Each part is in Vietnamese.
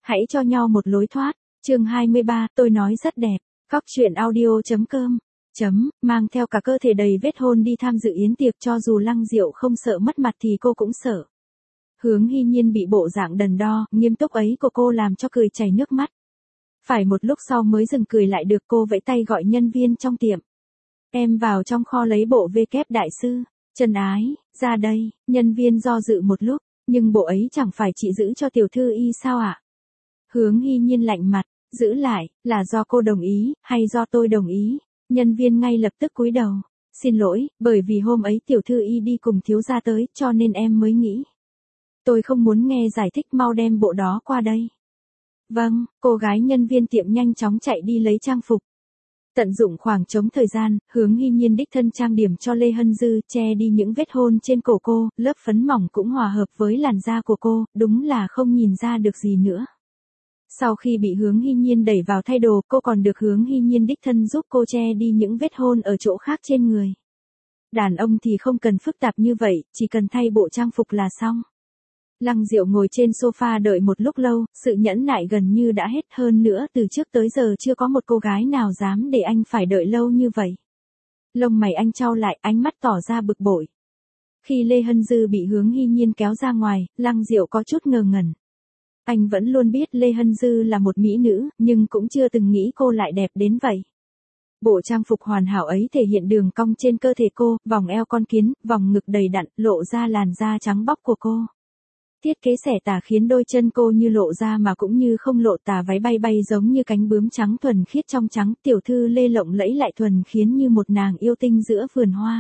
Hãy cho nhau một lối thoát. Chương 23, tôi nói rất đẹp. Góc truyện audio.com. Mang theo cả cơ thể đầy vết hôn đi tham dự yến tiệc, cho dù Lăng Diệu không sợ mất mặt thì cô cũng sợ. Hướng Hy Nhiên bị bộ dạng đần đo, nghiêm túc ấy của cô làm cho cười chảy nước mắt. Phải một lúc sau mới dừng cười lại được, cô vẫy tay gọi nhân viên trong tiệm. Em vào trong kho lấy bộ V-kép đại sư. Trần Ái, ra đây. Nhân viên do dự một lúc, nhưng bộ ấy chẳng phải chị giữ cho tiểu thư y sao ạ? Hướng Hy Nhiên lạnh mặt, giữ lại, là do cô đồng ý, hay do tôi đồng ý? Nhân viên ngay lập tức cúi đầu. Xin lỗi, bởi vì hôm ấy tiểu thư y đi cùng thiếu gia tới, cho nên em mới nghĩ. Tôi không muốn nghe giải thích, mau đem bộ đó qua đây. Vâng, cô gái nhân viên tiệm nhanh chóng chạy đi lấy trang phục. Tận dụng khoảng trống thời gian, Hướng Hy Nhiên đích thân trang điểm cho Lê Hân Dư, che đi những vết hôn trên cổ cô, lớp phấn mỏng cũng hòa hợp với làn da của cô, đúng là không nhìn ra được gì nữa. Sau khi bị Hướng Hy Nhiên đẩy vào thay đồ, cô còn được Hướng Hy Nhiên đích thân giúp cô che đi những vết hôn ở chỗ khác trên người. Đàn ông thì không cần phức tạp như vậy, chỉ cần thay bộ trang phục là xong. Lăng Diệu ngồi trên sofa đợi một lúc lâu, sự nhẫn nại gần như đã hết, hơn nữa từ trước tới giờ chưa có một cô gái nào dám để anh phải đợi lâu như vậy. Lông mày anh chau lại, ánh mắt tỏ ra bực bội. Khi Lê Hân Dư bị Hướng Hy Nhiên kéo ra ngoài, Lăng Diệu có chút ngờ ngẩn. Anh vẫn luôn biết Lê Hân Dư là một mỹ nữ, nhưng cũng chưa từng nghĩ cô lại đẹp đến vậy. Bộ trang phục hoàn hảo ấy thể hiện đường cong trên cơ thể cô, vòng eo con kiến, vòng ngực đầy đặn, lộ ra làn da trắng bóc của cô. Thiết kế xẻ tà khiến đôi chân cô như lộ ra mà cũng như không lộ tà, váy bay bay giống như cánh bướm trắng thuần khiết trong trắng, tiểu thư Lê lộng lẫy lại thuần khiến như một nàng yêu tinh giữa vườn hoa.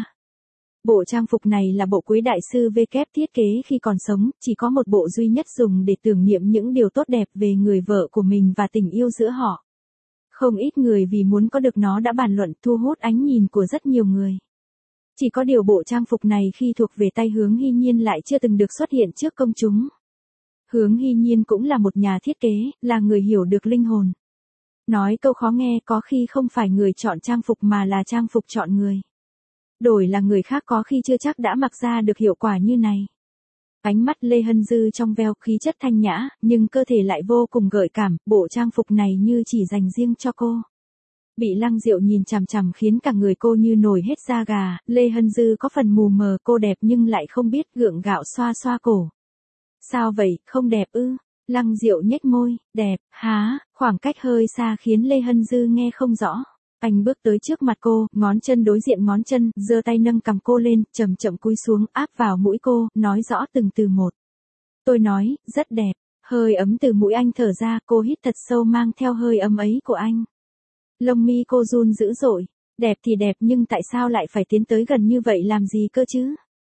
Bộ trang phục này là bộ quý đại sư V-kép thiết kế khi còn sống, chỉ có một bộ duy nhất dùng để tưởng niệm những điều tốt đẹp về người vợ của mình và tình yêu giữa họ. Không ít người vì muốn có được nó đã bàn luận, thu hút ánh nhìn của rất nhiều người. Chỉ có điều bộ trang phục này khi thuộc về tay Hướng Hy Nhiên lại chưa từng được xuất hiện trước công chúng. Hướng Hy Nhiên cũng là một nhà thiết kế, là người hiểu được linh hồn. Nói câu khó nghe, có khi không phải người chọn trang phục mà là trang phục chọn người. Đổi là người khác có khi chưa chắc đã mặc ra được hiệu quả như này. Ánh mắt Lê Hân Dư trong veo, khí chất thanh nhã, nhưng cơ thể lại vô cùng gợi cảm, bộ trang phục này như chỉ dành riêng cho cô. Bị Lăng Diệu nhìn chằm chằm khiến cả người cô như nổi hết da gà, Lê Hân Dư có phần mù mờ, cô đẹp nhưng lại không biết, gượng gạo xoa xoa cổ. Sao vậy, không đẹp ư? Lăng Diệu nhếch môi, đẹp, há, khoảng cách hơi xa khiến Lê Hân Dư nghe không rõ. Anh bước tới trước mặt cô, ngón chân đối diện ngón chân, giơ tay nâng cằm cô lên, chậm chậm cúi xuống, áp vào mũi cô, nói rõ từng từ một. Tôi nói, rất đẹp. Hơi ấm từ mũi anh thở ra, cô hít thật sâu mang theo hơi ấm ấy của anh. Lông mi cô run dữ dội. Đẹp thì đẹp nhưng tại sao lại phải tiến tới gần như vậy làm gì cơ chứ?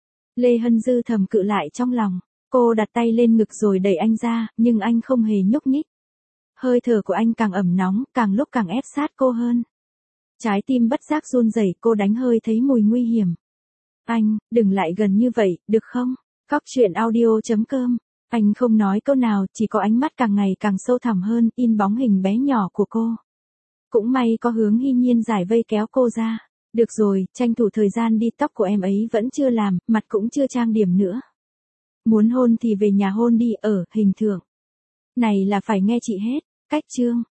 Lê Hân Dư thầm cự lại trong lòng. Cô đặt tay lên ngực rồi đẩy anh ra, nhưng anh không hề nhúc nhích. Hơi thở của anh càng ẩm nóng, càng lúc càng ép sát cô hơn. Trái tim bất giác run rẩy, cô đánh hơi thấy mùi nguy hiểm. Anh, đừng lại gần như vậy, được không? Góc truyện audio.com. Anh không nói câu nào, chỉ có ánh mắt càng ngày càng sâu thẳm hơn, in bóng hình bé nhỏ của cô. Cũng may có Hướng Hy Nhiên giải vây kéo cô ra. Được rồi, tranh thủ thời gian đi, tóc của em ấy vẫn chưa làm, mặt cũng chưa trang điểm nữa. Muốn hôn thì về nhà hôn đi, ở hình thượng. Này là phải nghe chị hết. Cách chương.